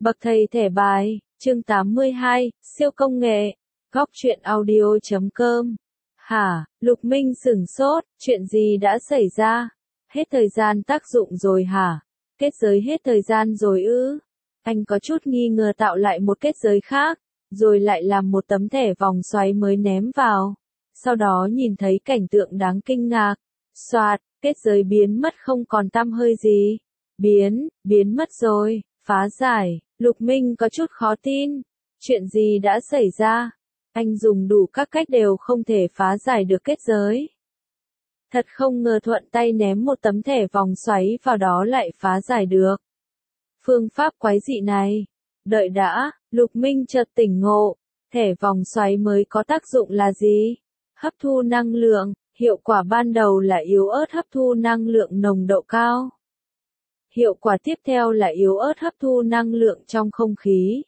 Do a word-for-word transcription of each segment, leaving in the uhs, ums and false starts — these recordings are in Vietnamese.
Bậc thầy thẻ bài, chương tám mươi hai, siêu công nghệ, góc truyện audio chấm com. Hả, Lục Minh sửng sốt, chuyện gì đã xảy ra? Hết thời gian tác dụng rồi hả? Kết giới hết thời gian rồi ư? Anh có chút nghi ngờ tạo lại một kết giới khác, rồi lại làm một tấm thẻ vòng xoáy mới ném vào. Sau đó nhìn thấy cảnh tượng đáng kinh ngạc. Soạt, kết giới biến mất không còn tăm hơi gì. Biến, biến mất rồi, phá giải. Lục Minh có chút khó tin. Chuyện gì đã xảy ra? Anh dùng đủ các cách đều không thể phá giải được kết giới. Thật không ngờ thuận tay ném một tấm thẻ vòng xoáy vào đó lại phá giải được. Phương pháp quái dị này. Đợi đã, Lục Minh chợt tỉnh ngộ. Thẻ vòng xoáy mới có tác dụng là gì? Hấp thu năng lượng, hiệu quả ban đầu là yếu ớt hấp thu năng lượng nồng độ cao. Hiệu quả tiếp theo là yếu ớt hấp thu năng lượng trong không khí.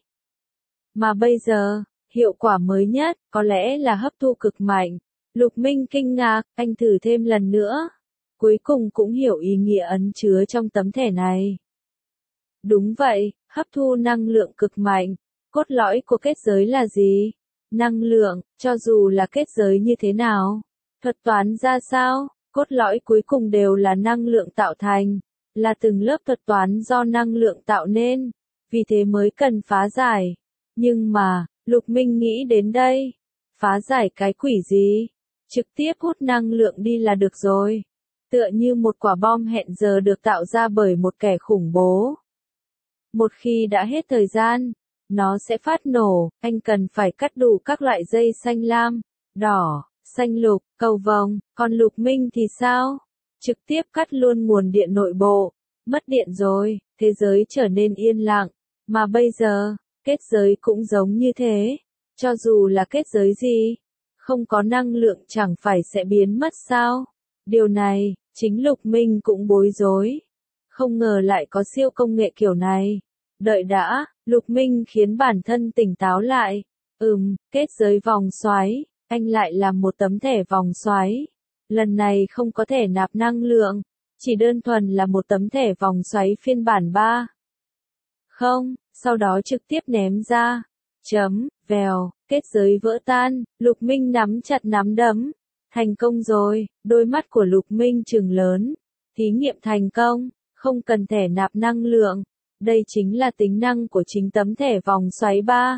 Mà bây giờ, hiệu quả mới nhất, có lẽ là hấp thu cực mạnh. Lục Minh kinh ngạc, anh thử thêm lần nữa. Cuối cùng cũng hiểu ý nghĩa ẩn chứa trong tấm thẻ này. Đúng vậy, hấp thu năng lượng cực mạnh. Cốt lõi của kết giới là gì? Năng lượng, cho dù là kết giới như thế nào, thuật toán ra sao, cốt lõi cuối cùng đều là năng lượng tạo thành, là từng lớp thuật toán do năng lượng tạo nên, vì thế mới cần phá giải. Nhưng mà, Lục Minh nghĩ đến đây, phá giải cái quỷ gì? Trực tiếp hút năng lượng đi là được rồi. Tựa như một quả bom hẹn giờ được tạo ra bởi một kẻ khủng bố. Một khi đã hết thời gian, nó sẽ phát nổ, anh cần phải cắt đủ các loại dây xanh lam, đỏ, xanh lục, cầu vồng, còn Lục Minh thì sao? Trực tiếp cắt luôn nguồn điện nội bộ, mất điện rồi, thế giới trở nên yên lặng, mà bây giờ, kết giới cũng giống như thế, cho dù là kết giới gì, không có năng lượng chẳng phải sẽ biến mất sao? Điều này, chính Lục Minh cũng bối rối, không ngờ lại có siêu công nghệ kiểu này. Đợi đã, Lục Minh khiến bản thân tỉnh táo lại. Ừm, kết giới vòng xoáy, anh lại làm một tấm thẻ vòng xoáy. Lần này không có thẻ nạp năng lượng, chỉ đơn thuần là một tấm thẻ vòng xoáy phiên bản ba. Không, sau đó trực tiếp ném ra. Chấm, vèo, kết giới vỡ tan, Lục Minh nắm chặt nắm đấm. Thành công rồi, đôi mắt của Lục Minh trừng lớn. Thí nghiệm thành công, không cần thẻ nạp năng lượng. Đây chính là tính năng của chính tấm thẻ vòng xoáy ba.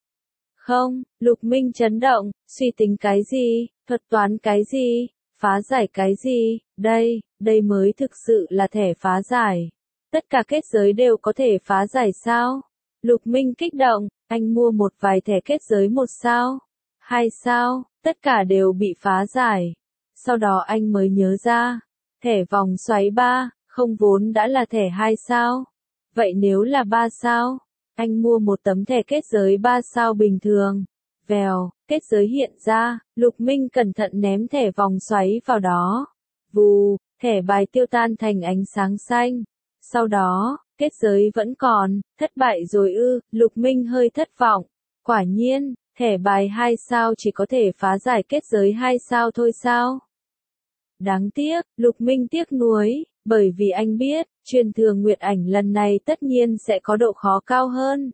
Không, Lục Minh chấn động, suy tính cái gì, thuật toán cái gì, phá giải cái gì, đây, đây mới thực sự là thẻ phá giải. Tất cả kết giới đều có thể phá giải sao? Lục Minh kích động, anh mua một vài thẻ kết giới một sao, hai sao, tất cả đều bị phá giải. Sau đó anh mới nhớ ra, thẻ vòng xoáy ba, không vốn đã là thẻ hai sao. Vậy nếu là ba sao, anh mua một tấm thẻ kết giới ba sao bình thường. Vèo, kết giới hiện ra, Lục Minh cẩn thận ném thẻ vòng xoáy vào đó. Vù, thẻ bài tiêu tan thành ánh sáng xanh. Sau đó, kết giới vẫn còn, thất bại rồi ư, Lục Minh hơi thất vọng. Quả nhiên, thẻ bài hai sao chỉ có thể phá giải kết giới hai sao thôi sao? Đáng tiếc, Lục Minh tiếc nuối, bởi vì anh biết, truyền thừa nguyệt ảnh lần này tất nhiên sẽ có độ khó cao hơn.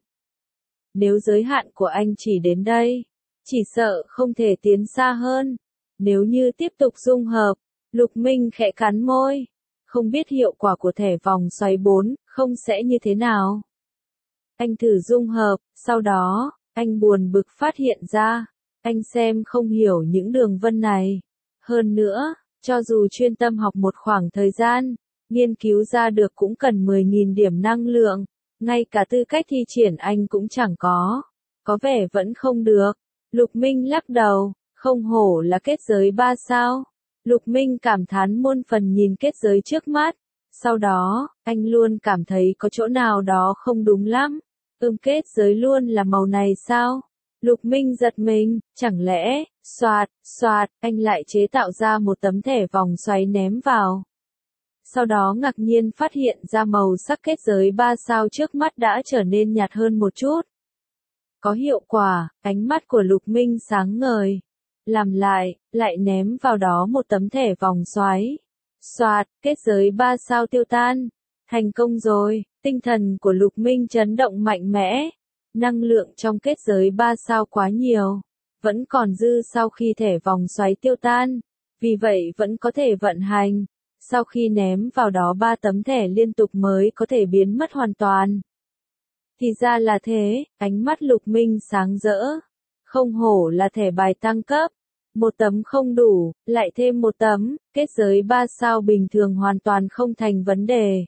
Nếu giới hạn của anh chỉ đến đây, chỉ sợ không thể tiến xa hơn. Nếu như tiếp tục dung hợp, Lục Minh khẽ cắn môi. Không biết hiệu quả của thẻ vòng xoáy bốn, không sẽ như thế nào. Anh thử dung hợp, sau đó, anh buồn bực phát hiện ra, anh xem không hiểu những đường vân này. Hơn nữa, cho dù chuyên tâm học một khoảng thời gian, nghiên cứu ra được cũng cần mười nghìn điểm năng lượng, ngay cả tư cách thi triển anh cũng chẳng có. Có vẻ vẫn không được. Lục Minh lắc đầu, không hổ là kết giới ba sao. Lục Minh cảm thán muôn phần nhìn kết giới trước mắt. Sau đó, anh luôn cảm thấy có chỗ nào đó không đúng lắm. Ưm kết giới luôn là màu này sao? Lục Minh giật mình, chẳng lẽ, xoạt, xoạt, anh lại chế tạo ra một tấm thẻ vòng xoáy ném vào. Sau đó ngạc nhiên phát hiện ra màu sắc kết giới ba sao trước mắt đã trở nên nhạt hơn một chút. Có hiệu quả, ánh mắt của Lục Minh sáng ngời. Làm lại, lại ném vào đó một tấm thẻ vòng xoáy. Xoạt, kết giới ba sao tiêu tan. Thành công rồi, Tinh thần của Lục Minh chấn động mạnh mẽ. Năng lượng trong kết giới ba sao quá nhiều. Vẫn còn dư sau khi thẻ vòng xoáy tiêu tan. Vì vậy vẫn có thể vận hành. Sau khi ném vào đó ba tấm thẻ liên tục mới có thể biến mất hoàn toàn. Thì ra là thế, ánh mắt Lục Minh sáng rỡ. Không hổ là thẻ bài tăng cấp. Một tấm không đủ, lại thêm một tấm, kết giới ba sao bình thường hoàn toàn không thành vấn đề.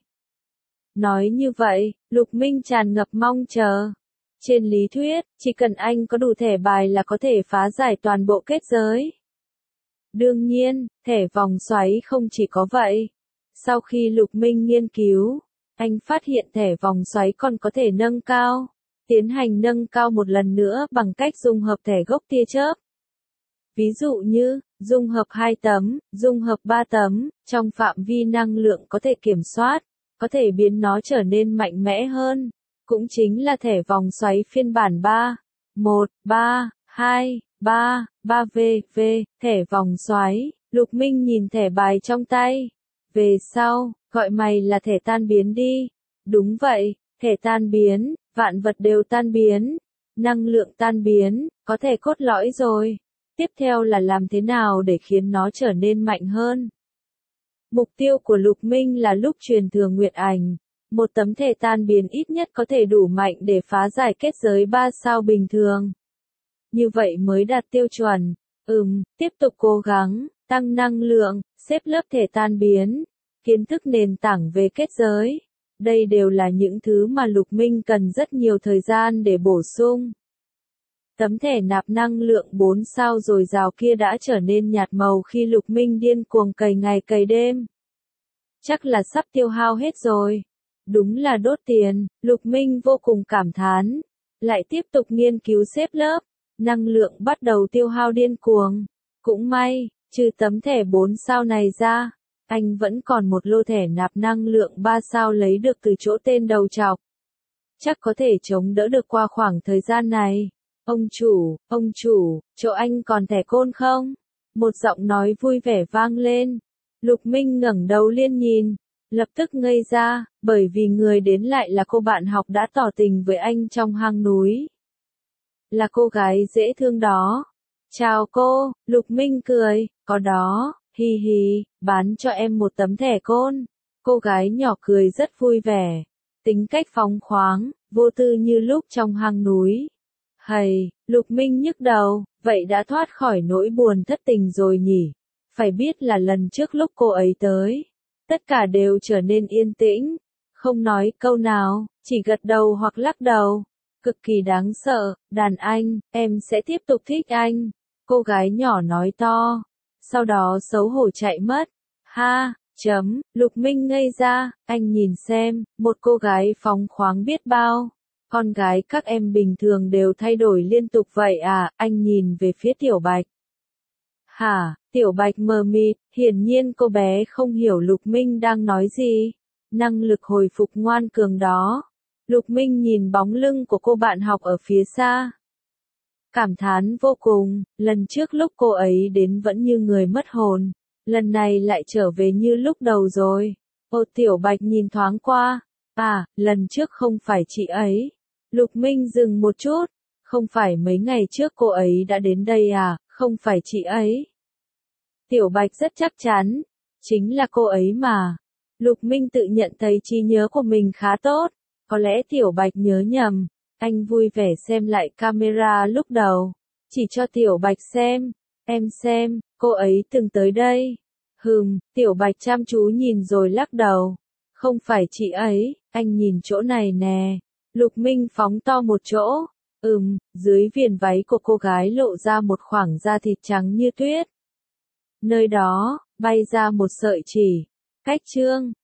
Nói như vậy, Lục Minh tràn ngập mong chờ. Trên lý thuyết, chỉ cần anh có đủ thẻ bài là có thể phá giải toàn bộ kết giới. Đương nhiên, thẻ vòng xoáy không chỉ có vậy. Sau khi Lục Minh nghiên cứu, anh phát hiện thẻ vòng xoáy còn có thể nâng cao. Tiến hành nâng cao một lần nữa bằng cách dung hợp thẻ gốc tia chớp. Ví dụ như, dung hợp hai tấm, dung hợp ba tấm, trong phạm vi năng lượng có thể kiểm soát, có thể biến nó trở nên mạnh mẽ hơn. Cũng chính là thẻ vòng xoáy phiên bản ba, một, ba, hai, ba, ba V V, thẻ vòng xoáy. Lục Minh nhìn thẻ bài trong tay. Về sau, gọi mày là thẻ tan biến đi. Đúng vậy, thẻ tan biến, vạn vật đều tan biến. Năng lượng tan biến, có thể cốt lõi rồi. Tiếp theo là làm thế nào để khiến nó trở nên mạnh hơn. Mục tiêu của Lục Minh là lúc truyền thừa Nguyệt Ảnh. Một tấm thẻ tan biến ít nhất có thể đủ mạnh để phá giải kết giới ba sao bình thường. Như vậy mới đạt tiêu chuẩn. Ừm, tiếp tục cố gắng, tăng năng lượng, xếp lớp thẻ tan biến, kiến thức nền tảng về kết giới. Đây đều là những thứ mà Lục Minh cần rất nhiều thời gian để bổ sung. Tấm thẻ nạp năng lượng bốn sao dồi dào kia đã trở nên nhạt màu khi Lục Minh điên cuồng cày ngày cày đêm. Chắc là sắp tiêu hao hết rồi. Đúng là đốt tiền, Lục Minh vô cùng cảm thán. Lại tiếp tục nghiên cứu xếp lớp, năng lượng bắt đầu tiêu hao điên cuồng. Cũng may, trừ tấm thẻ bốn sao này ra, anh vẫn còn một lô thẻ nạp năng lượng ba sao lấy được từ chỗ tên đầu trọc. Chắc có thể chống đỡ được qua khoảng thời gian này. Ông chủ, ông chủ, chỗ anh còn thẻ côn không? Một giọng nói vui vẻ vang lên. Lục Minh ngẩng đầu lên nhìn, lập tức ngây ra, bởi vì người đến lại là cô bạn học đã tỏ tình với anh trong hang núi. Là cô gái dễ thương đó. Chào cô, Lục Minh cười, có đó, hi hi, bán cho em một tấm thẻ côn. Cô gái nhỏ cười rất vui vẻ, tính cách phóng khoáng, vô tư như lúc trong hang núi. Hầy, Lục Minh nhức đầu, vậy đã thoát khỏi nỗi buồn thất tình rồi nhỉ? Phải biết là lần trước lúc cô ấy tới, tất cả đều trở nên yên tĩnh, không nói câu nào, chỉ gật đầu hoặc lắc đầu. Cực kỳ đáng sợ, đàn anh, em sẽ tiếp tục thích anh. Cô gái nhỏ nói to, sau đó xấu hổ chạy mất. Ha, chấm, Lục Minh ngây ra, anh nhìn xem, một cô gái phóng khoáng biết bao. Con gái các em bình thường đều thay đổi liên tục vậy à, anh nhìn về phía Tiểu Bạch. Hả, Tiểu Bạch mờ mịt, hiển nhiên cô bé không hiểu Lục Minh đang nói gì. Năng lực hồi phục ngoan cường đó. Lục Minh nhìn bóng lưng của cô bạn học ở phía xa. Cảm thán vô cùng, lần trước lúc cô ấy đến vẫn như người mất hồn. Lần này lại trở về như lúc đầu rồi. Ô Tiểu Bạch nhìn thoáng qua. À, lần trước không phải chị ấy. Lục Minh dừng một chút. Không phải mấy ngày trước cô ấy đã đến đây à, không phải chị ấy. Tiểu Bạch rất chắc chắn. Chính là cô ấy mà. Lục Minh tự nhận thấy trí nhớ của mình khá tốt. Có lẽ Tiểu Bạch nhớ nhầm. Anh vui vẻ xem lại camera lúc đầu. Chỉ cho Tiểu Bạch xem. Em xem, cô ấy từng tới đây. Hừm, Tiểu Bạch chăm chú nhìn rồi lắc đầu. Không phải chị ấy, anh nhìn chỗ này nè. Lục Minh phóng to một chỗ. Ừm, dưới viền váy của cô gái lộ ra một khoảng da thịt trắng như tuyết. Nơi đó, bay ra một sợi chỉ. Cách chương.